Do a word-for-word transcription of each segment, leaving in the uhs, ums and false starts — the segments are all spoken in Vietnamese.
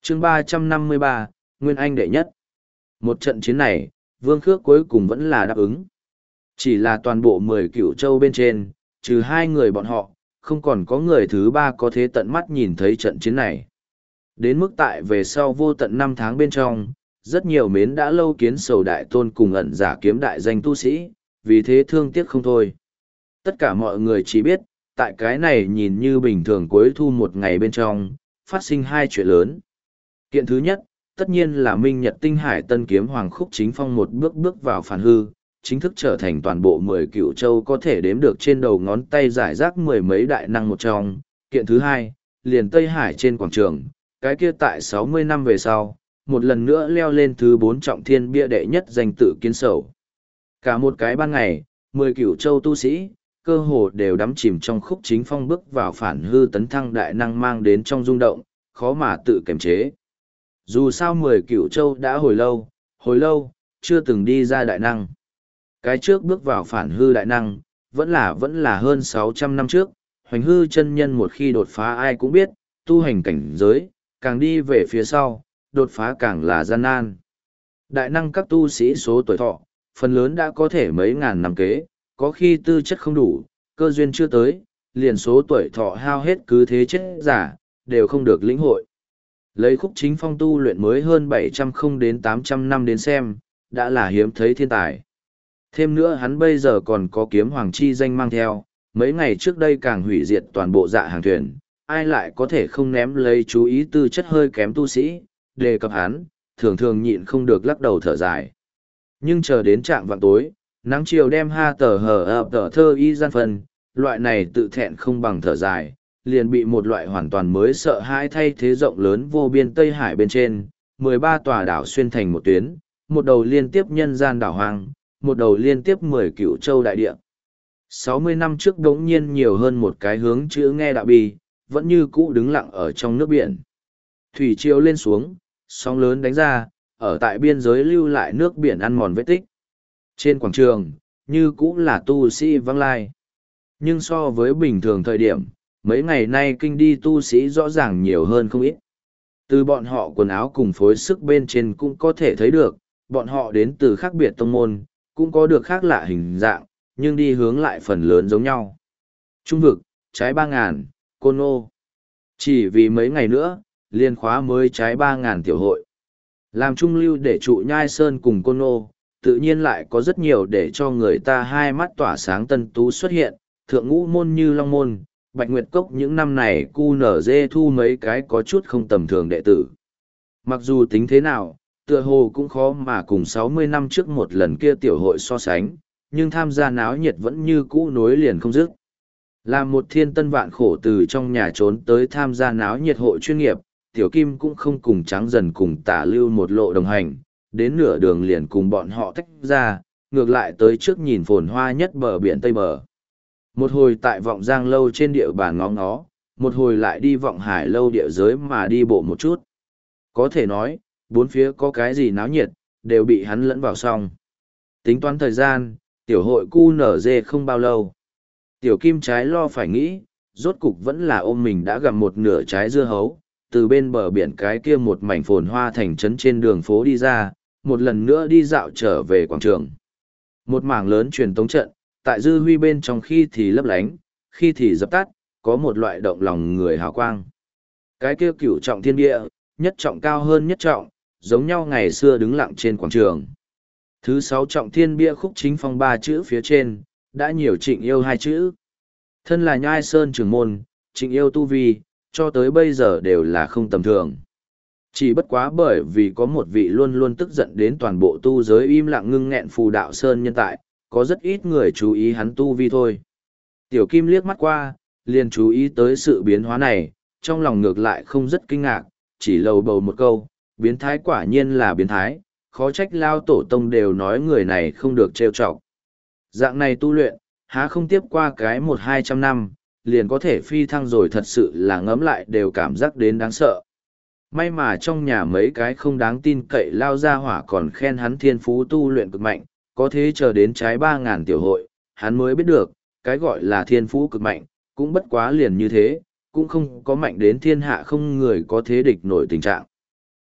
chương ba trăm năm mươi ba, Nguyên Anh đệ nhất. Một trận chiến này, Vương Khước cuối cùng vẫn là đáp ứng. Chỉ là toàn bộ mười cửu châu bên trên, trừ hai người bọn họ, không còn có người thứ ba có thể tận mắt nhìn thấy trận chiến này. Đến mức tại về sau vô tận năm tháng bên trong, rất nhiều mến đã lâu kiến sầu đại tôn cùng ẩn giả kiếm đại danh tu sĩ, vì thế thương tiếc không thôi. Tất cả mọi người chỉ biết, tại cái này nhìn như bình thường cuối thu một ngày bên trong, phát sinh hai chuyện lớn. Kiện thứ nhất, tất nhiên là Minh Nhật Tinh Hải Tân Kiếm Hoàng Khúc Chính Phong một bước bước vào phản hư, chính thức trở thành toàn bộ mười cửu châu có thể đếm được trên đầu ngón tay giải rác mười mấy đại năng một trong. Kiện thứ hai, liền Tây Hải trên quảng trường, cái kia tại sáu mươi năm về sau, một lần nữa leo lên thứ bốn trọng thiên bia đệ nhất danh tự kiến sầu. Cả một cái ban ngày, mười cửu châu tu sĩ, cơ hồ đều đắm chìm trong Khúc Chính Phong bước vào phản hư tấn thăng đại năng mang đến trong rung động, khó mà tự kiềm chế. Dù sao mười cửu châu đã hồi lâu, hồi lâu, chưa từng đi ra đại năng. Cái trước bước vào phản hư đại năng, vẫn là vẫn là hơn sáu trăm năm trước, hoành hư chân nhân một khi đột phá ai cũng biết, tu hành cảnh giới, càng đi về phía sau, đột phá càng là gian nan. Đại năng các tu sĩ số tuổi thọ, phần lớn đã có thể mấy ngàn năm kế, có khi tư chất không đủ, cơ duyên chưa tới, liền số tuổi thọ hao hết cứ thế chết giả, đều không được lĩnh hội. Lấy Khúc Chính Phong tu luyện mới hơn bảy trăm không đến tám trăm năm đến xem, đã là hiếm thấy thiên tài. Thêm nữa hắn bây giờ còn có kiếm hoàng chi danh mang theo, mấy ngày trước đây càng hủy diệt toàn bộ dạ hàng thuyền, ai lại có thể không ném lấy chú ý tư chất hơi kém tu sĩ, đề cập hắn, thường thường nhịn không được lắc đầu thở dài. Nhưng chờ đến trạng vạng tối, nắng chiều đem ha tờ hờ ập tờ thơ y gian phần, loại này tự thẹn không bằng thở dài, liền bị một loại hoàn toàn mới sợ hãi thay thế rộng lớn vô biên Tây Hải bên trên, mười ba tòa đảo xuyên thành một tuyến, một đầu liên tiếp nhân gian đảo hoang, một đầu liên tiếp mười cửu châu đại địa. sáu mươi năm trước đống nhiên nhiều hơn một cái hướng chữ nghe đạo bì, vẫn như cũ đứng lặng ở trong nước biển. Thủy triều lên xuống, sóng lớn đánh ra, ở tại biên giới lưu lại nước biển ăn mòn vết tích. Trên quảng trường, như cũ là tu sĩ vắng lai. Nhưng so với bình thường thời điểm, mấy ngày nay kinh đi tu sĩ rõ ràng nhiều hơn không ít. Từ bọn họ quần áo cùng phối sức bên trên cũng có thể thấy được, bọn họ đến từ khác biệt tông môn, cũng có được khác lạ hình dạng, nhưng đi hướng lại phần lớn giống nhau. Trung vực, trái ba ngàn, Côn Ngô. Chỉ vì mấy ngày nữa, liên khóa mới trái ba ngàn tiểu hội. Làm trung lưu để trụ Nhai Sơn cùng Côn Ngô, tự nhiên lại có rất nhiều để cho người ta hai mắt tỏa sáng tân tú xuất hiện, thượng ngũ môn như Long Môn, Bạch Nguyệt Cốc những năm này cu nở dê thu mấy cái có chút không tầm thường đệ tử. Mặc dù tính thế nào, tựa hồ cũng khó mà cùng sáu mươi năm trước một lần kia tiểu hội so sánh, nhưng tham gia náo nhiệt vẫn như cũ nối liền không dứt. Làm một thiên tân vạn khổ từ trong nhà trốn tới tham gia náo nhiệt hội chuyên nghiệp, Tiểu Kim cũng không cùng Trắng Dần cùng Tả Lưu một lộ đồng hành, đến nửa đường liền cùng bọn họ tách ra, ngược lại tới trước nhìn phồn hoa nhất bờ biển Tây Bờ. Một hồi tại Vọng Giang Lâu trên địa bàn ngó ngó, một hồi lại đi Vọng Hải Lâu địa giới mà đi bộ một chút. Có thể nói, bốn phía có cái gì náo nhiệt, đều bị hắn lẫn vào xong. Tính toán thời gian, tiểu hội cu nở dê không bao lâu. Tiểu Kim trái lo phải nghĩ, rốt cục vẫn là ôm mình đã gặm một nửa trái dưa hấu, từ bên bờ biển cái kia một mảnh phồn hoa thành trấn trên đường phố đi ra, một lần nữa đi dạo trở về quảng trường. Một mảng lớn truyền tống trận, tại dư huy bên trong khi thì lấp lánh, khi thì dập tắt, có một loại động lòng người hào quang. Cái kia cửu trọng thiên địa, nhất trọng cao hơn nhất trọng, giống nhau ngày xưa đứng lặng trên quảng trường. Thứ sáu trọng thiên bia Khúc Chính Phong ba chữ phía trên, đã nhiều Trịnh Yêu hai chữ. Thân là Nhai Sơn trưởng môn, Trịnh Yêu tu vi, cho tới bây giờ đều là không tầm thường. Chỉ bất quá bởi vì có một vị luôn luôn tức giận đến toàn bộ tu giới im lặng ngưng nghẹn phù đạo Sơn nhân tại, có rất ít người chú ý hắn tu vi thôi. Tiểu Kim liếc mắt qua, liền chú ý tới sự biến hóa này, trong lòng ngược lại không rất kinh ngạc, chỉ lầu bầu một câu, biến thái quả nhiên là biến thái, khó trách lao tổ tông đều nói người này không được trêu chọc. Dạng này tu luyện, há không tiếp qua cái một hai trăm năm, liền có thể phi thăng rồi, thật sự là ngẫm lại đều cảm giác đến đáng sợ. May mà trong nhà mấy cái không đáng tin cậy lao ra hỏa còn khen hắn thiên phú tu luyện cực mạnh, có thế chờ đến trái ba ngàn tiểu hội, hắn mới biết được, cái gọi là thiên phú cực mạnh, cũng bất quá liền như thế, cũng không có mạnh đến thiên hạ không người có thế địch nổi tình trạng.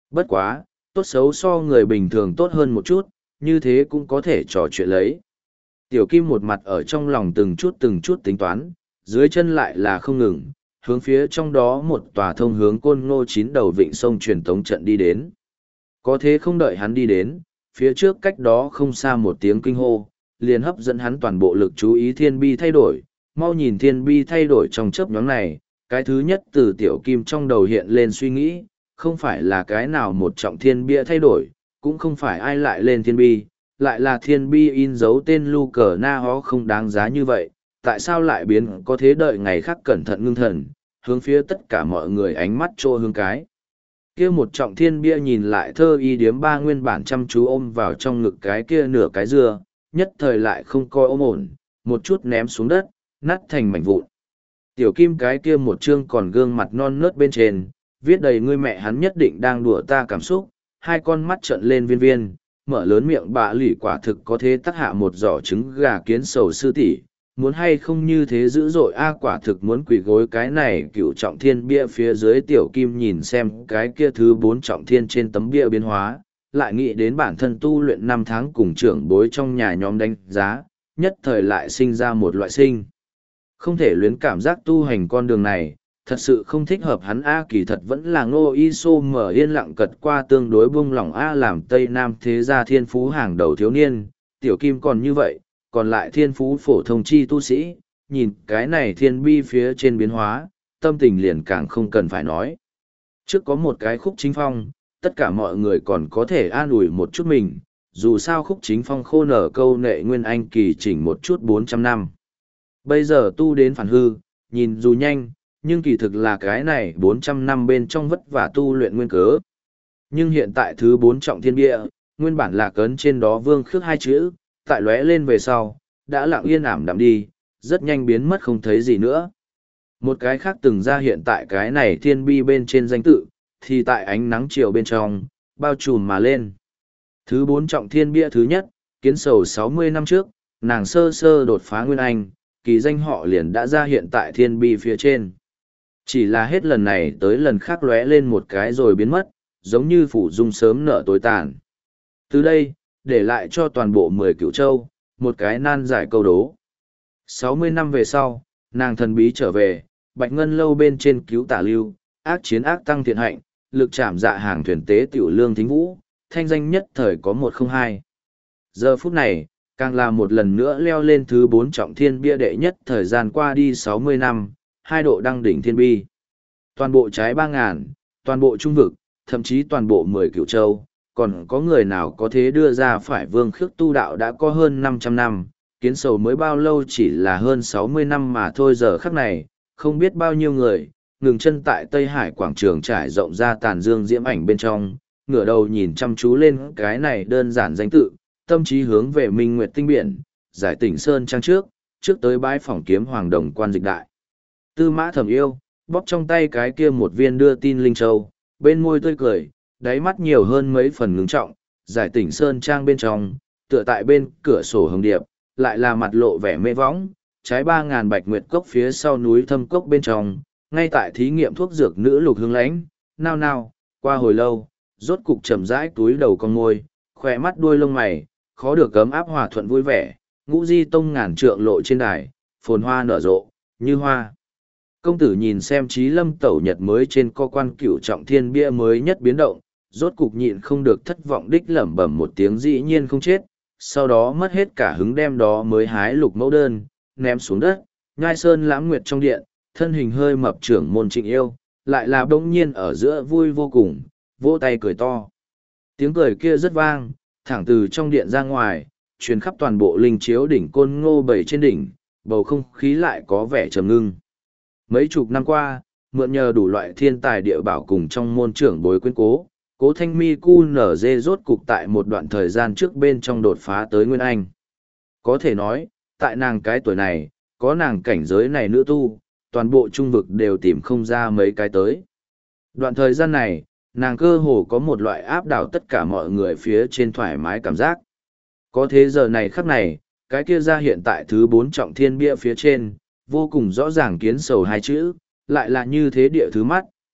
Bất quá, tốt xấu so người bình thường tốt hơn một chút, như thế cũng có thể trò chuyện lấy. Tiểu Kim một mặt ở trong lòng từng chút từng chút tính toán, dưới chân lại là không ngừng, hướng phía trong đó một tòa thông hướng côn ngô chín đầu vịnh sông truyền tống trận đi đến. Có thế không đợi hắn đi đến, phía trước cách đó không xa một tiếng kinh hô, liền hấp dẫn hắn toàn bộ lực chú ý thiên bi thay đổi, mau nhìn thiên bi thay đổi trong chớp nhoáng này, cái thứ nhất từ Tiểu Kim trong đầu hiện lên suy nghĩ, không phải là cái nào một trọng thiên bia thay đổi, cũng không phải ai lại lên thiên bi, lại là thiên bi in dấu tên lu cờ na hó không đáng giá như vậy, tại sao lại biến có thế đợi ngày khác cẩn thận ngưng thần, hướng phía tất cả mọi người ánh mắt trô hướng cái. Kia một trọng thiên bia nhìn lại thơ y điếm ba nguyên bản chăm chú ôm vào trong ngực cái kia nửa cái dưa, nhất thời lại không coi ôm ổn, một chút ném xuống đất, nát thành mảnh vụn. Tiểu Kim cái kia một chương còn gương mặt non nớt bên trên, viết đầy ngươi mẹ hắn nhất định đang đùa ta cảm xúc, hai con mắt trợn lên viên viên, mở lớn miệng bạ lỉ quả thực có thế tắc hạ một giỏ trứng gà kiến sầu sư tỷ, muốn hay không như thế dữ dội a quả thực muốn quỳ gối cái này cựu trọng thiên bia phía dưới. Tiểu Kim nhìn xem cái kia thứ bốn trọng thiên trên tấm bia biến hóa, lại nghĩ đến bản thân tu luyện năm tháng cùng trưởng bối trong nhà nhóm đánh giá, nhất thời lại sinh ra một loại sinh. Không thể luyến cảm giác tu hành con đường này, thật sự không thích hợp hắn a kỳ thật vẫn là Ngô Y Sô mở yên lặng cật qua tương đối buông lỏng a làm Tây Nam thế gia thiên phú hàng đầu thiếu niên, Tiểu Kim còn như vậy, còn lại thiên phú phổ thông chi tu sĩ, nhìn cái này thiên bi phía trên biến hóa, tâm tình liền càng không cần phải nói. Trước có một cái khúc chính phong, tất cả mọi người còn có thể an ủi một chút mình, dù sao khúc chính phong khô nở câu nệ nguyên anh kỳ chỉnh một chút bốn trăm năm. Bây giờ tu đến phản hư, nhìn dù nhanh, nhưng kỳ thực là cái này bốn trăm năm bên trong vất vả tu luyện nguyên cớ. Nhưng hiện tại thứ bốn trọng thiên bia, nguyên bản là cấn trên đó vương khước hai chữ, tại lóe lên về sau, đã lặng yên ảm đạm đi, rất nhanh biến mất không thấy gì nữa. Một cái khác từng ra hiện tại cái này thiên bi bên trên danh tự, thì tại ánh nắng chiều bên trong, bao trùm mà lên. Thứ bốn trọng thiên bia thứ nhất, kiến sầu sáu mươi năm trước, nàng sơ sơ đột phá nguyên anh, kỳ danh họ liền đã ra hiện tại thiên bi phía trên. Chỉ là hết lần này tới lần khác lóe lên một cái rồi biến mất, giống như phủ dung sớm nợ tối tàn. Từ đây, để lại cho toàn bộ mười cửu châu, một cái nan giải câu đố. sáu mươi năm về sau, nàng thần bí trở về, Bạch Ngân lâu bên trên cứu tả lưu, ác chiến ác tăng thiện hạnh, lực chạm dạ hàng thuyền tế tiểu lương thính vũ, thanh danh nhất thời có một không hai. Giờ phút này, càng là một lần nữa leo lên thứ bốn trọng thiên bia đệ nhất thời gian qua đi sáu mươi năm, hai độ đăng đỉnh thiên bi. Toàn bộ trái ba ngàn, toàn bộ trung vực, thậm chí toàn bộ mười cửu châu, còn có người nào có thế đưa ra phải vương khước tu đạo đã có hơn năm trăm năm, kiến sầu mới bao lâu chỉ là hơn sáu mươi năm mà thôi. Giờ khắc này, không biết bao nhiêu người, ngừng chân tại Tây Hải quảng trường trải rộng ra tàn dương diễm ảnh bên trong, ngửa đầu nhìn chăm chú lên cái này đơn giản danh tự, tâm trí hướng về Minh Nguyệt tinh biển, giải tỉnh Sơn Trang trước, trước tới bãi phỏng kiếm Hoàng Đồng quan dịch đại. Tư Mã Thẩm yêu, bóp trong tay cái kia một viên đưa tin linh châu, bên môi tươi cười, đáy mắt nhiều hơn mấy phần ngưng trọng, giải tỉnh Sơn Trang bên trong, tựa tại bên cửa sổ hồng điệp, lại là mặt lộ vẻ mê võng, trái ba ngàn bạch nguyệt cốc phía sau núi thâm cốc bên trong, ngay tại thí nghiệm thuốc dược nữ Lục Hương Lãnh, nao nao, qua hồi lâu, rốt cục chậm rãi túi đầu con môi, khỏe mắt đuôi lông mày, khó được cấm áp hòa thuận vui vẻ, ngũ di tông ngàn trượng lộ trên đài, phồn hoa nở rộ, như hoa. Công tử nhìn xem Chí Lâm tẩu nhật mới trên co quan cửu trọng thiên bia mới nhất biến động, rốt cục nhịn không được thất vọng đích lẩm bẩm một tiếng dĩ nhiên không chết, sau đó mất hết cả hứng đem đó mới hái lục mẫu đơn, ném xuống đất, nhai sơn lãng nguyệt trong điện, thân hình hơi mập trưởng môn Trịnh Yêu, lại là bỗng nhiên ở giữa vui vô cùng, vỗ tay cười to. Tiếng cười kia rất vang, thẳng từ trong điện ra ngoài, truyền khắp toàn bộ linh chiếu đỉnh côn ngô bảy trên đỉnh, bầu không khí lại có vẻ trầm ngưng. Mấy chục năm qua, mượn nhờ đủ loại thiên tài địa bảo cùng trong môn trưởng bối quyến cố, cố thanh mi cu nở dê rốt cục tại một đoạn thời gian trước bên trong đột phá tới Nguyên Anh. Có thể nói, tại nàng cái tuổi này, có nàng cảnh giới này nữ tu, toàn bộ trung vực đều tìm không ra mấy cái tới. Đoạn thời gian này, nàng cơ hồ có một loại áp đảo tất cả mọi người phía trên thoải mái cảm giác. Có thế giờ này khắc này, cái kia ra hiện tại thứ bốn trọng thiên bia phía trên, vô cùng rõ ràng kiến sầu hai chữ, lại là như thế địa thứ mắt,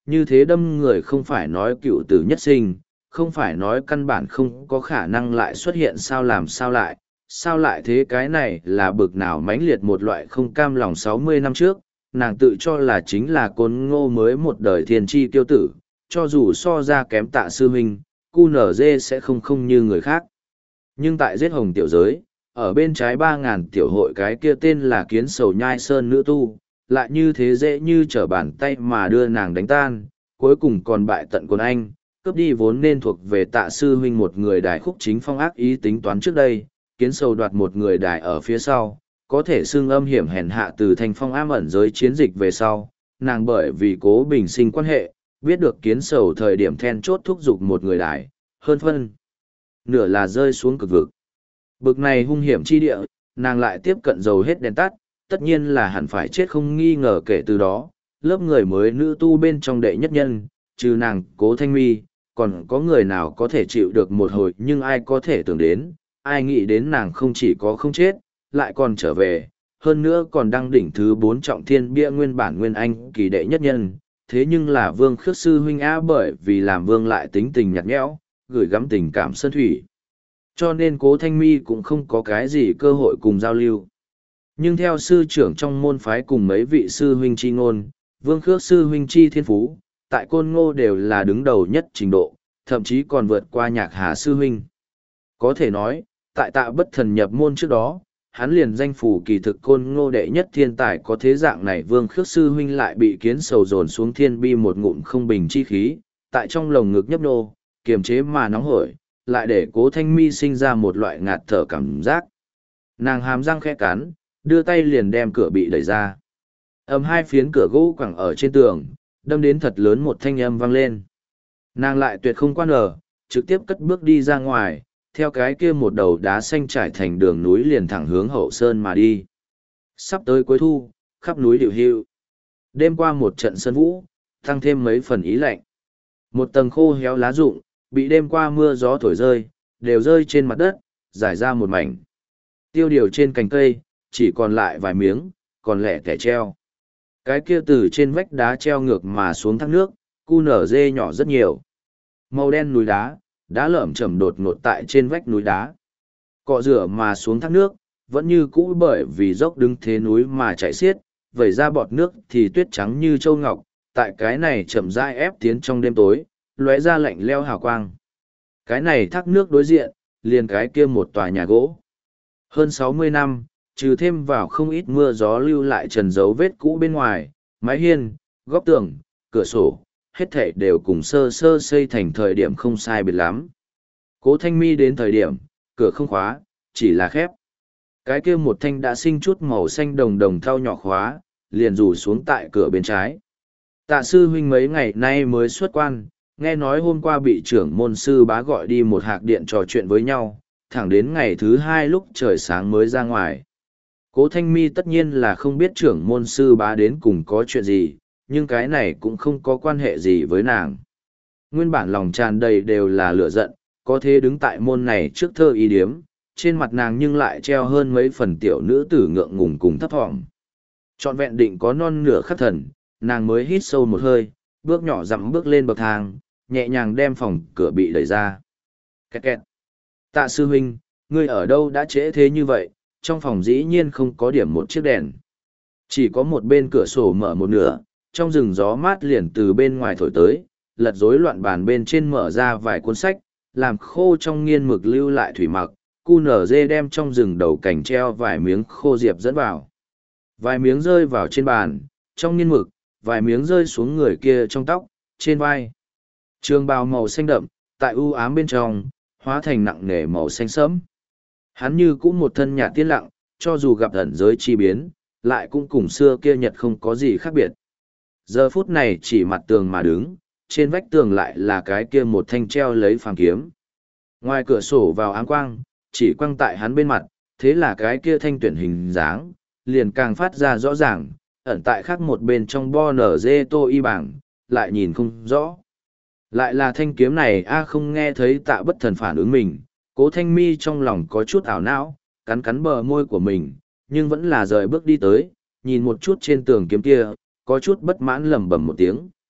như thế đâm người không phải nói cựu tử nhất sinh, không phải nói căn bản không có khả năng lại xuất hiện sao làm sao lại, sao lại thế cái này là bực nào mãnh liệt một loại không cam lòng sáu mươi năm trước, nàng tự cho là chính là Côn Ngô mới một đời thiên tri tiêu tử, cho dù so ra kém Tạ sư huynh, cu nở dê sẽ không không như người khác. Nhưng tại giết hồng tiểu giới, ở bên trái ba ngàn tiểu hội cái kia tên là Kiến Sầu Nhai Sơn nữ tu, lại như thế dễ như trở bàn tay mà đưa nàng đánh tan, cuối cùng còn bại tận Côn Anh, cướp đi vốn nên thuộc về Tạ sư huynh một người đài khúc chính phong ác ý tính toán trước đây, Kiến Sầu đoạt một người đài ở phía sau, có thể xưng âm hiểm hèn hạ từ thành phong ám ẩn giới chiến dịch về sau, nàng bởi vì cố bình sinh quan hệ, biết được Kiến Sầu thời điểm then chốt thúc giục một người đài, hơn phân nửa là rơi xuống cực vực. Bực này hung hiểm chi địa, nàng lại tiếp cận dầu hết đèn tắt, tất nhiên là hẳn phải chết không nghi ngờ kể từ đó, lớp người mới nữ tu bên trong đệ nhất nhân, trừ nàng Cố Thanh Mi, còn có người nào có thể chịu được một hồi nhưng ai có thể tưởng đến, ai nghĩ đến nàng không chỉ có không chết, lại còn trở về, hơn nữa còn đăng đỉnh thứ bốn trọng thiên bia nguyên bản nguyên anh kỳ đệ nhất nhân, thế nhưng là Vương Khước sư huynh á bởi vì làm Vương lại tính tình nhạt nhẽo, gửi gắm tình cảm sơn thủy. Cho nên Cố Thanh Mi cũng không có cái gì cơ hội cùng giao lưu. Nhưng theo sư trưởng trong môn phái cùng mấy vị sư huynh chi ngôn, Vương Khước sư huynh chi thiên phú, tại Côn Ngô đều là đứng đầu nhất trình độ, thậm chí còn vượt qua Nhạc Hà sư huynh. Có thể nói, tại Tạ Bất Thần nhập môn trước đó, hắn liền danh phủ kỳ thực Côn Ngô đệ nhất thiên tài có thế dạng này. Vương Khước sư huynh lại bị Kiến Sầu dồn xuống thiên bi một ngụm không bình chi khí, tại trong lồng ngực nhấp nô, kiềm chế mà nóng hổi, lại để Cố Thanh Mi sinh ra một loại ngạt thở cảm giác. Nàng hàm răng khẽ cắn, đưa tay liền đem cửa bị đẩy ra. Ầm hai phiến cửa gỗ quẳng ở trên tường, đâm đến thật lớn một thanh âm vang lên. Nàng lại tuyệt không quan ngờ, trực tiếp cất bước đi ra ngoài, theo cái kia một đầu đá xanh trải thành đường núi liền thẳng hướng hậu sơn mà đi. Sắp tới cuối thu, khắp núi điệu hưu. Đêm qua một trận sân vũ, tăng thêm mấy phần ý lạnh. Một tầng khô héo lá rụng, bị đêm qua mưa gió thổi rơi, đều rơi trên mặt đất, rải ra một mảnh. Tiêu điều trên cành cây, chỉ còn lại vài miếng, còn lẻ tẻ treo. Cái kia từ trên vách đá treo ngược mà xuống thác nước, cu nở dê nhỏ rất nhiều. Màu đen núi đá, đá lởm chởm đột ngột tại trên vách núi đá. Cọ rửa mà xuống thác nước, vẫn như cũ bởi vì dốc đứng thế núi mà chảy xiết, vẩy ra bọt nước thì tuyết trắng như châu ngọc, tại cái này chậm rãi ép tiến trong đêm tối, lóe ra lạnh leo hào quang. Cái này thác nước đối diện, liền cái kia một tòa nhà gỗ. Hơn sáu mươi năm, trừ thêm vào không ít mưa gió lưu lại trần dấu vết cũ bên ngoài, mái hiên, góc tường, cửa sổ, hết thảy đều cùng sơ sơ xây thành thời điểm không sai biệt lắm. Cố Thanh Mi đến thời điểm, cửa không khóa, chỉ là khép. Cái kia một thanh đã sinh chút màu xanh đồng đồng thau nhỏ khóa, liền rủ xuống tại cửa bên trái. Tạ sư huynh mấy ngày nay mới xuất quan, nghe nói hôm qua bị trưởng môn sư bá gọi đi một hạc điện trò chuyện với nhau, thẳng đến ngày thứ hai lúc trời sáng mới ra ngoài. Cố Thanh Mi tất nhiên là không biết trưởng môn sư bá đến cùng có chuyện gì, nhưng cái này cũng không có quan hệ gì với nàng. Nguyên bản lòng tràn đầy đều là lửa giận, có thế đứng tại môn này trước thơ y điếm, trên mặt nàng nhưng lại treo hơn mấy phần tiểu nữ tử ngượng ngùng cùng thấp thỏm. Trọn vẹn định có non nửa khắc thần, nàng mới hít sâu một hơi, bước nhỏ dặm bước lên bậc thang, nhẹ nhàng đem phòng cửa bị đẩy ra. Kẹt kẹt. Tạ sư huynh, ngươi ở đâu đã trễ thế như vậy, trong phòng dĩ nhiên không có điểm một chiếc đèn. Chỉ có một bên cửa sổ mở một nửa, trong rừng gió mát liền từ bên ngoài thổi tới, lật rối loạn bàn bên trên mở ra vài cuốn sách, làm khô trong nghiên mực lưu lại thủy mặc, cu nở dê đem trong rừng đầu cảnh treo vài miếng khô diệp dẫn vào. Vài miếng rơi vào trên bàn, trong nghiên mực, vài miếng rơi xuống người kia trong tóc, trên vai. Trường bào màu xanh đậm, tại u ám bên trong, hóa thành nặng nề màu xanh sẫm. Hắn như cũng một thân nhạt tiên lặng, cho dù gặp ẩn giới chi biến, lại cũng cùng xưa kia nhật không có gì khác biệt. Giờ phút này chỉ mặt tường mà đứng, trên vách tường lại là cái kia một thanh treo lấy phàm kiếm. Ngoài cửa sổ vào áng quang, chỉ quang tại hắn bên mặt, thế là cái kia thanh tuyển hình dáng, liền càng phát ra rõ ràng, ẩn tại khác một bên trong bo nở dê tô y bảng, lại nhìn không rõ. Lại là thanh kiếm này a không nghe thấy Tạ Bất Thần phản ứng mình, Cố Thanh Mi trong lòng có chút ảo não, cắn cắn bờ môi của mình, nhưng vẫn là rời bước đi tới, nhìn một chút trên tường kiếm kia, có chút bất mãn lẩm bẩm một tiếng.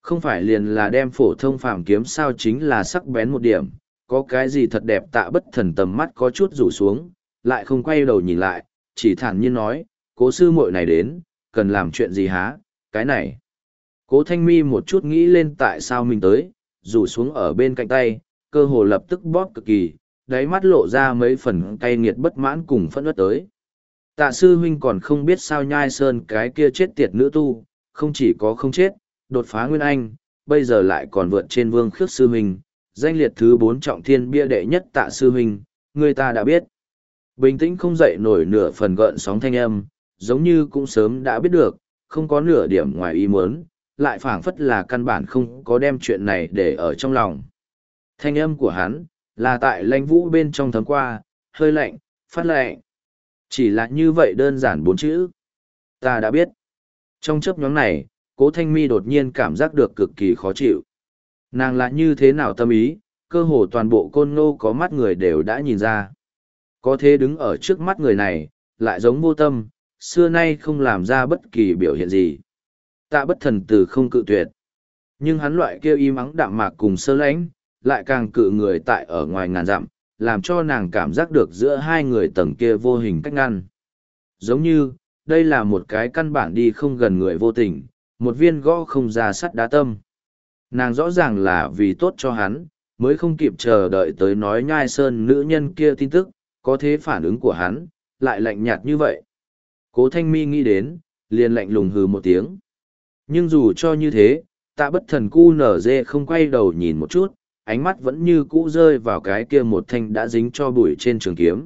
Không phải liền là đem phổ thông phàm kiếm sao chính là sắc bén một điểm, có cái gì thật đẹp. Tạ Bất Thần tầm mắt có chút rủ xuống, lại không quay đầu nhìn lại, chỉ thản nhiên nói, cố sư muội này đến, cần làm chuyện gì há, cái này. Cố Thanh Mi một chút nghĩ lên tại sao mình tới, rủ xuống ở bên cạnh tay, cơ hồ lập tức bóp cực kỳ, đáy mắt lộ ra mấy phần cay nghiệt bất mãn cùng phẫn uất tới. Tạ sư huynh còn không biết sao Nhai Sơn cái kia chết tiệt nữ tu, không chỉ có không chết, đột phá nguyên anh, bây giờ lại còn vượt trên Vương Khước sư huynh, danh liệt thứ bốn trọng thiên bia đệ nhất Tạ sư huynh, người ta đã biết. Bình tĩnh không dậy nổi nửa phần gợn sóng thanh âm, giống như cũng sớm đã biết được, không có nửa điểm ngoài ý muốn, lại phảng phất là căn bản không có đem chuyện này để ở trong lòng. Thanh âm của hắn, là tại lãnh vũ bên trong thấm qua, hơi lạnh, phát lạnh. Chỉ là như vậy đơn giản bốn chữ. Ta đã biết. Trong chấp nhóm này, Cố Thanh Mi đột nhiên cảm giác được cực kỳ khó chịu. Nàng là như thế nào tâm ý, cơ hồ toàn bộ Côn Ngô có mắt người đều đã nhìn ra. Có thế đứng ở trước mắt người này, lại giống vô tâm, xưa nay không làm ra bất kỳ biểu hiện gì. Tạ Bất Thần từ không cự tuyệt. Nhưng hắn loại kêu im ắng đạm mạc cùng sơ lãnh, lại càng cự người tại ở ngoài ngàn dặm, làm cho nàng cảm giác được giữa hai người tầng kia vô hình cách ngăn. Giống như, đây là một cái căn bản đi không gần người vô tình, một viên gõ không ra sắt đá tâm. Nàng rõ ràng là vì tốt cho hắn, mới không kịp chờ đợi tới nói Nhai Sơn nữ nhân kia tin tức, có thế phản ứng của hắn, lại lạnh nhạt như vậy. Cố Thanh Mi nghĩ đến, liền lạnh lùng hừ một tiếng. Nhưng dù cho như thế, Tạ Bất Thần cu nở dê không quay đầu nhìn một chút, ánh mắt vẫn như cũ rơi vào cái kia một thanh đã dính cho bụi trên trường kiếm.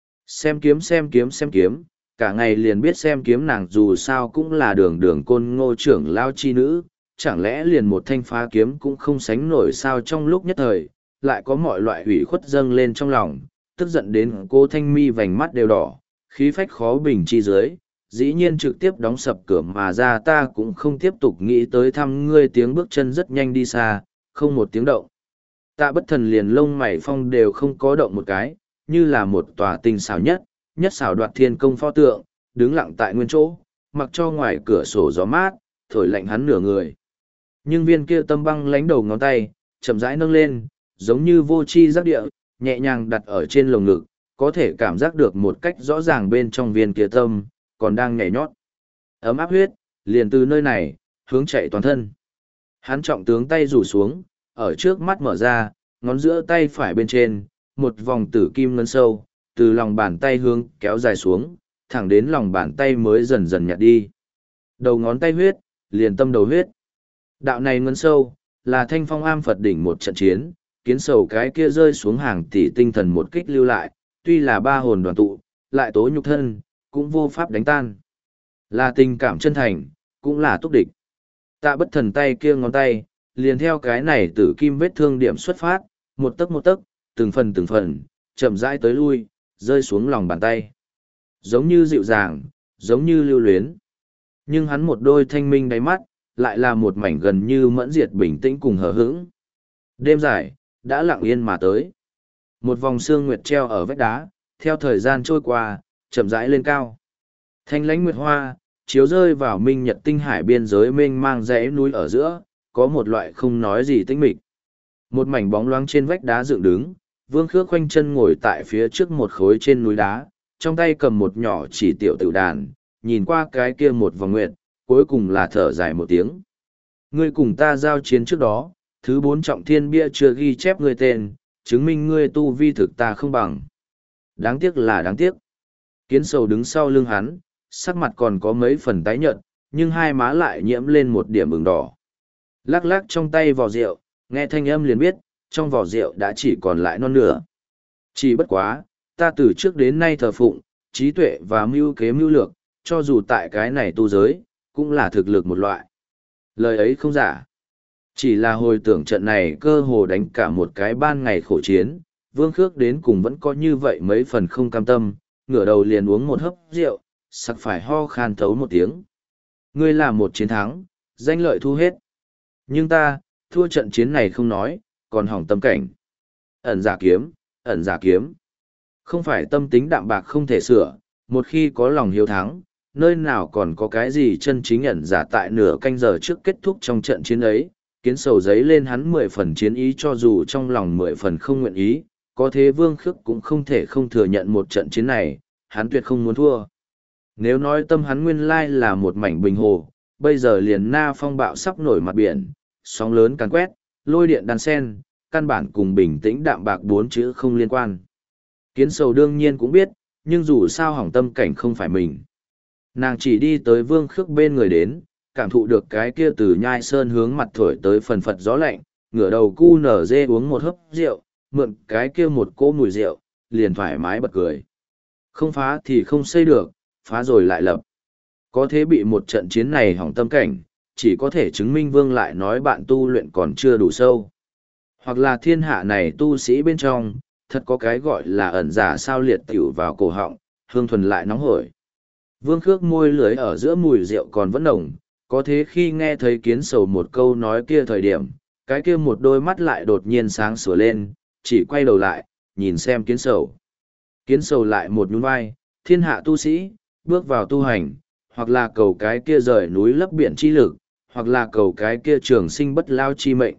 Xem kiếm xem kiếm xem kiếm, cả ngày liền biết xem kiếm, nàng dù sao cũng là đường đường Côn Ngô trưởng lao chi nữ, chẳng lẽ liền một thanh phá kiếm cũng không sánh nổi sao. Trong lúc nhất thời, lại có mọi loại hủy khuất dâng lên trong lòng, tức giận đến Cố Thanh Mi vành mắt đều đỏ, khí phách khó bình chi dưới, dĩ nhiên trực tiếp đóng sập cửa mà ra. Ta cũng không tiếp tục nghĩ tới thăm ngươi. Tiếng bước chân rất nhanh đi xa, không một tiếng động. Tạ Bất Thần liền lông mày phong đều không có động một cái, như là một tòa tinh xảo nhất, nhất xảo đoạt thiên công pho tượng, đứng lặng tại nguyên chỗ, mặc cho ngoài cửa sổ gió mát, thổi lạnh hắn nửa người. Nhưng viên kia tâm băng lánh đầu ngón tay, chậm rãi nâng lên, giống như vô chi giác địa, nhẹ nhàng đặt ở trên lồng ngực, có thể cảm giác được một cách rõ ràng bên trong viên kia tâm, còn đang nhảy nhót. Ấm áp huyết, liền từ nơi này, hướng chạy toàn thân. Hắn trọng tướng tay rủ xuống, ở trước mắt mở ra, ngón giữa tay phải bên trên, một vòng tử kim ngân sâu, từ lòng bàn tay hướng kéo dài xuống, thẳng đến lòng bàn tay mới dần dần nhạt đi. Đầu ngón tay huyết, liền tâm đầu huyết. Đạo này ngân sâu, là Thanh Phong Am Phật đỉnh một trận chiến, kiến sầu cái kia rơi xuống hàng tỷ tinh thần một kích lưu lại, tuy là ba hồn đoàn tụ, lại tố nhục thân, cũng vô pháp đánh tan. Là tình cảm chân thành, cũng là túc địch. Tạ Bất Thần tay kia ngón tay, liền theo cái này tử kim vết thương điểm xuất phát, một tấc một tấc, từng phần từng phần, chậm rãi tới lui, rơi xuống lòng bàn tay. Giống như dịu dàng, giống như lưu luyến. Nhưng hắn một đôi thanh minh đáy mắt, lại là một mảnh gần như mẫn diệt bình tĩnh cùng hờ hững. Đêm dài, đã lặng yên mà tới. Một vòng sương nguyệt treo ở vách đá, theo thời gian trôi qua, chậm rãi lên cao. Thanh lãnh nguyệt hoa, chiếu rơi vào minh nhật tinh hải biên giới mênh mang dãy núi ở giữa, có một loại không nói gì tĩnh mịch. Một mảnh bóng loáng trên vách đá dựng đứng, Vương Khước khoanh chân ngồi tại phía trước một khối trên núi đá, trong tay cầm một nhỏ chỉ tiểu tử đàn, nhìn qua cái kia một vòng nguyệt, cuối cùng là thở dài một tiếng. Ngươi cùng ta giao chiến trước đó, thứ bốn trọng thiên bia chưa ghi chép ngươi tên, chứng minh ngươi tu vi thực ta không bằng. Đáng tiếc là đáng tiếc. Kiến sầu đứng sau lưng hắn, sắc mặt còn có mấy phần tái nhợt, nhưng hai má lại nhiễm lên một điểm ửng đỏ. Lắc lắc trong tay vò rượu, nghe thanh âm liền biết, trong vò rượu đã chỉ còn lại non nửa. Chỉ bất quá, ta từ trước đến nay thờ phụng, trí tuệ và mưu kế mưu lược, cho dù tại cái này tu giới, cũng là thực lực một loại. Lời ấy không giả. Chỉ là hồi tưởng trận này cơ hồ đánh cả một cái ban ngày khổ chiến, Vương Khước đến cùng vẫn có như vậy mấy phần không cam tâm, ngửa đầu liền uống một hớp rượu, sặc phải ho khan thấu một tiếng. Ngươi là một chiến thắng, danh lợi thu hết. Nhưng ta, thua trận chiến này không nói, còn hỏng tâm cảnh. Ẩn giả kiếm, ẩn giả kiếm. Không phải tâm tính đạm bạc không thể sửa, một khi có lòng hiếu thắng, nơi nào còn có cái gì chân chính ẩn giả. Tại nửa canh giờ trước kết thúc trong trận chiến ấy, kiến sầu giấy lên hắn mười phần chiến ý cho dù trong lòng mười phần không nguyện ý, có thế Vương Khước cũng không thể không thừa nhận một trận chiến này, hắn tuyệt không muốn thua. Nếu nói tâm hắn nguyên lai là một mảnh bình hồ, bây giờ liền na phong bạo sắp nổi mặt biển, sóng lớn càn quét, lôi điện đan sen, căn bản cùng bình tĩnh đạm bạc bốn chữ không liên quan. Kiến sầu đương nhiên cũng biết, nhưng dù sao hỏng tâm cảnh không phải mình. Nàng chỉ đi tới Vương Khước bên người đến, cảm thụ được cái kia từ nhai sơn hướng mặt thổi tới phần phật gió lạnh, ngửa đầu cu nở dê uống một hớp rượu, mượn cái kia một cỗ mùi rượu, liền thoải mái bật cười. Không phá thì không xây được, phá rồi lại lập. Có thế bị một trận chiến này hỏng tâm cảnh, chỉ có thể chứng minh Vương lại nói bạn tu luyện còn chưa đủ sâu. Hoặc là thiên hạ này tu sĩ bên trong, thật có cái gọi là ẩn giả sao liệt tiểu vào cổ họng, hương thuần lại nóng hổi. Vương Khước môi lưới ở giữa mùi rượu còn vẫn nồng, có thế khi nghe thấy kiến sầu một câu nói kia thời điểm, cái kia một đôi mắt lại đột nhiên sáng sủa lên, chỉ quay đầu lại, nhìn xem kiến sầu. Kiến sầu lại một nhún vai, thiên hạ tu sĩ, bước vào tu hành, hoặc là cầu cái kia rời núi lấp biển chi lực, hoặc là cầu cái kia trường sinh bất lao chi mệnh.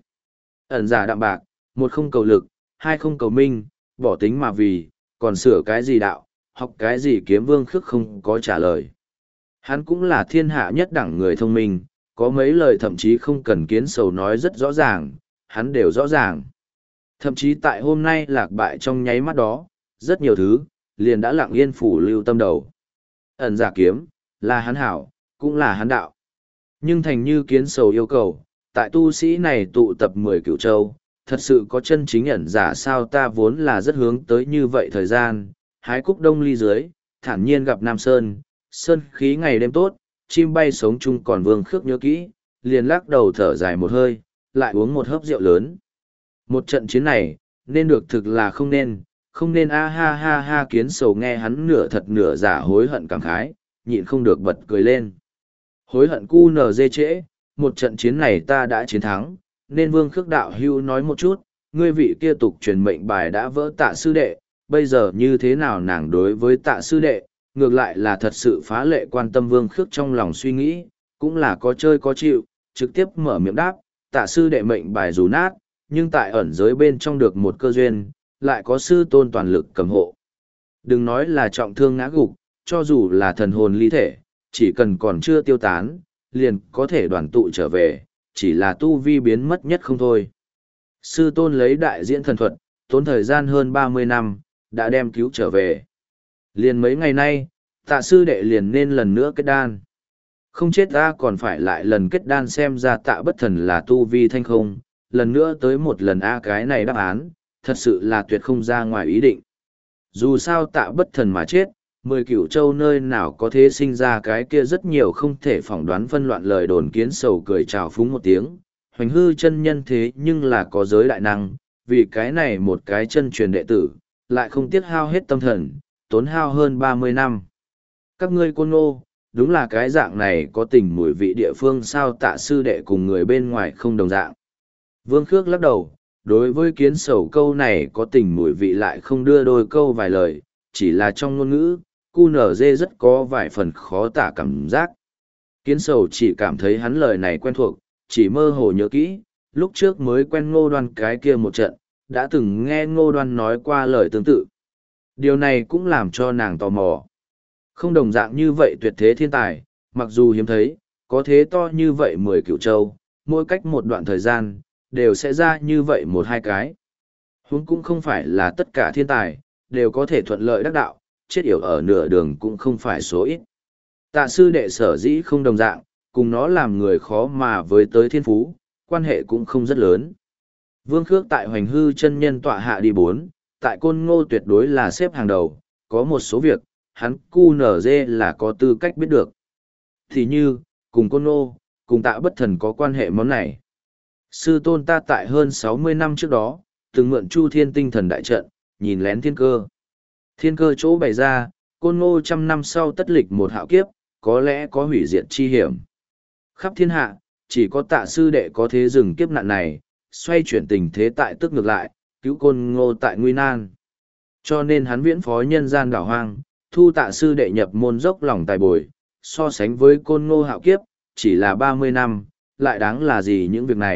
Ẩn giả đạm bạc, một không cầu lực, hai không cầu minh, bỏ tính mà vì, còn sửa cái gì đạo, học cái gì kiếm. Vương Khước không có trả lời. Hắn cũng là thiên hạ nhất đẳng người thông minh, có mấy lời thậm chí không cần kiến sầu nói rất rõ ràng, hắn đều rõ ràng. Thậm chí tại hôm nay lạc bại trong nháy mắt đó, rất nhiều thứ, liền đã lặng yên phủ lưu tâm đầu. Ẩn giả kiếm, là hắn hảo, cũng là hắn đạo. Nhưng thành như kiến sầu yêu cầu, tại tu sĩ này tụ tập mười cửu châu, thật sự có chân chính ẩn giả sao? Ta vốn là rất hướng tới như vậy thời gian, hái cúc đông ly dưới, thản nhiên gặp Nam Sơn, sơn khí ngày đêm tốt, chim bay sống chung. Còn Vương Khước nhớ kỹ, liền lắc đầu thở dài một hơi, lại uống một hớp rượu lớn. Một trận chiến này, nên được thực là không nên, không nên a ha ha ha. Kiến sầu nghe hắn nửa thật nửa giả hối hận cảm khái, nhịn không được bật cười lên. Hối hận cu nờ dê trễ, một trận chiến này ta đã chiến thắng, nên Vương Khước đạo hưu nói một chút, ngươi vị kia tục truyền mệnh bài đã vỡ Tạ sư đệ, bây giờ như thế nào? Nàng đối với Tạ sư đệ, ngược lại là thật sự phá lệ quan tâm. Vương Khước trong lòng suy nghĩ, cũng là có chơi có chịu, trực tiếp mở miệng đáp, Tạ sư đệ mệnh bài dù nát, nhưng tại ẩn giới bên trong được một cơ duyên, lại có sư tôn toàn lực cầm hộ. Đừng nói là trọng thương ngã gục, cho dù là thần hồn ly thể, chỉ cần còn chưa tiêu tán, liền có thể đoàn tụ trở về, chỉ là tu vi biến mất nhất không thôi. Sư tôn lấy đại diễn thần thuật, tốn thời gian hơn ba mươi năm, đã đem cứu trở về. Liền mấy ngày nay, Tạ sư đệ liền nên lần nữa kết đan. Không chết ta còn phải lại lần kết đan, xem ra Tạ bất thần là tu vi thanh không, lần nữa tới một lần a. Cái này đáp án, thật sự là tuyệt không ra ngoài ý định. Dù sao Tạ bất thần mà chết, mười cửu châu nơi nào có thế sinh ra cái kia rất nhiều không thể phỏng đoán phân loạn lời đồn. Kiến sầu cười chào phúng một tiếng, Hoành hư chân nhân thế nhưng là có giới đại năng, vì cái này một cái chân truyền đệ tử, lại không tiếc hao hết tâm thần, tốn hao hơn ba mươi năm. Các ngươi Côn Ngô, đúng là cái dạng này có tình mùi vị địa phương sao? Tạ sư đệ cùng người bên ngoài không đồng dạng. Vương Khước lắc đầu, đối với kiến sầu câu này có tình mùi vị lại không đưa đôi câu vài lời, chỉ là trong ngôn ngữ, cu nở dê rất có vài phần khó tả cảm giác. Kiến sầu chỉ cảm thấy hắn lời này quen thuộc, chỉ mơ hồ nhớ kỹ, lúc trước mới quen Ngô Đoan cái kia một trận, đã từng nghe Ngô Đoan nói qua lời tương tự. Điều này cũng làm cho nàng tò mò. Không đồng dạng như vậy tuyệt thế thiên tài, mặc dù hiếm thấy, có thế to như vậy mười cửu châu, mỗi cách một đoạn thời gian, đều sẽ ra như vậy một hai cái. Huống cũng không phải là tất cả thiên tài, đều có thể thuận lợi đắc đạo, chết yểu ở nửa đường cũng không phải số ít. Tạ sư đệ sở dĩ không đồng dạng, cùng nó làm người khó mà với tới thiên phú, quan hệ cũng không rất lớn. Vương Khước tại Hoành hư chân nhân tọa hạ đi bốn, tại Côn Ngô tuyệt đối là xếp hàng đầu, có một số việc, hắn cu nở dê là có tư cách biết được. Thì như, cùng Côn Ngô, cùng Tạ bất thần có quan hệ món này. Sư tôn ta tại hơn sáu mươi năm trước đó, từng mượn Chu Thiên tinh thần đại trận, nhìn lén thiên cơ. Thiên cơ chỗ bày ra, Côn Ngô trăm năm sau tất lịch một hạo kiếp, có lẽ có hủy diệt chi hiểm. Khắp thiên hạ, chỉ có Tạ sư đệ có thế dừng kiếp nạn này, xoay chuyển tình thế tại tức ngược lại, cứu Côn Ngô tại nguy nan. Cho nên hắn viễn phó nhân gian đảo hoang, thu Tạ sư đệ nhập môn dốc lòng tài bồi, so sánh với Côn Ngô hạo kiếp, chỉ là ba mươi năm, lại đáng là gì những việc này,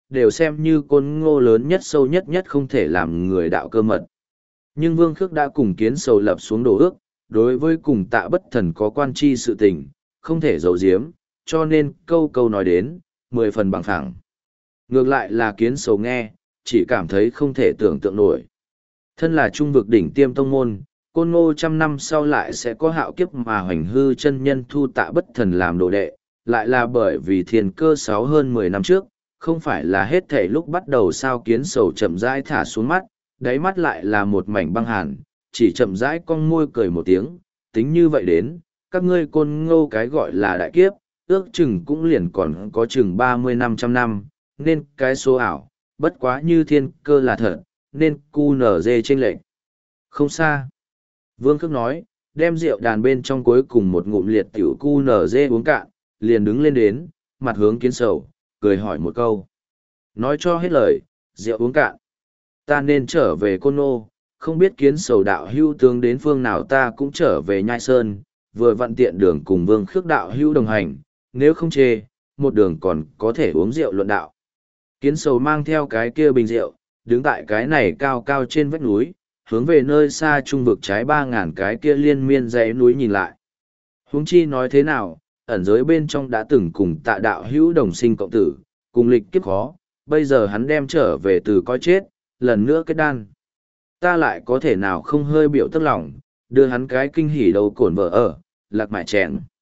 đều xem như côn ngô lớn nhất sâu nhất nhất không thể làm người đạo cơ mật. Nhưng Vương Khước đã cùng kiến sầu lập xuống đồ ước, đối với cùng tạ bất thần có quan chi sự tình, không thể giấu giếm, cho nên câu câu nói đến, mười phần bằng phẳng. Ngược lại là kiến sầu nghe, chỉ cảm thấy không thể tưởng tượng nổi. Thân là trung vực đỉnh tiêm tông môn, côn ngô trăm năm sau lại sẽ có hạo kiếp mà hoành hư chân nhân thu tạ bất thần làm đồ đệ, lại là bởi vì thiên cơ sáu hơn mười năm trước, không phải là hết thảy lúc bắt đầu sao kiến sầu chậm rãi thả xuống mắt, đáy mắt lại là một mảnh băng hàn, chỉ chậm rãi cong môi cười một tiếng, tính như vậy đến, các ngươi côn ngô cái gọi là đại kiếp, ước chừng cũng liền còn có chừng ba mươi năm trăm năm, nên cái số ảo, bất quá như thiên cơ là thật, nên cu nở dê trên lệnh. Không xa. Vương Khước nói, đem rượu đàn bên trong cuối cùng một ngụm liệt tiểu cu nở dê uống cạn, liền đứng lên đến, mặt hướng kiến sầu, cười hỏi một câu. Nói cho hết lời, rượu uống cạn. Ta nên trở về Côn Nô, không biết kiến sầu đạo hưu tướng đến phương nào ta cũng trở về Nhai Sơn, vừa vặn tiện đường cùng Vương Khước đạo hưu đồng hành, nếu không chê, một đường còn có thể uống rượu luận đạo. Kiến sầu mang theo cái kia bình rượu, đứng tại cái này cao cao trên vách núi, hướng về nơi xa trung vực trái ba ngàn cái kia liên miên dãy núi nhìn lại. Huống chi nói thế nào, ẩn giới bên trong đã từng cùng tạ đạo hữu đồng sinh cộng tử, cùng lịch kiếp khó, bây giờ hắn đem trở về từ coi chết, lần nữa kết đan. Ta lại có thể nào không hơi biểu tức lòng, đưa hắn cái kinh hỉ đầu cổn vợ ở, lạc mại chèn.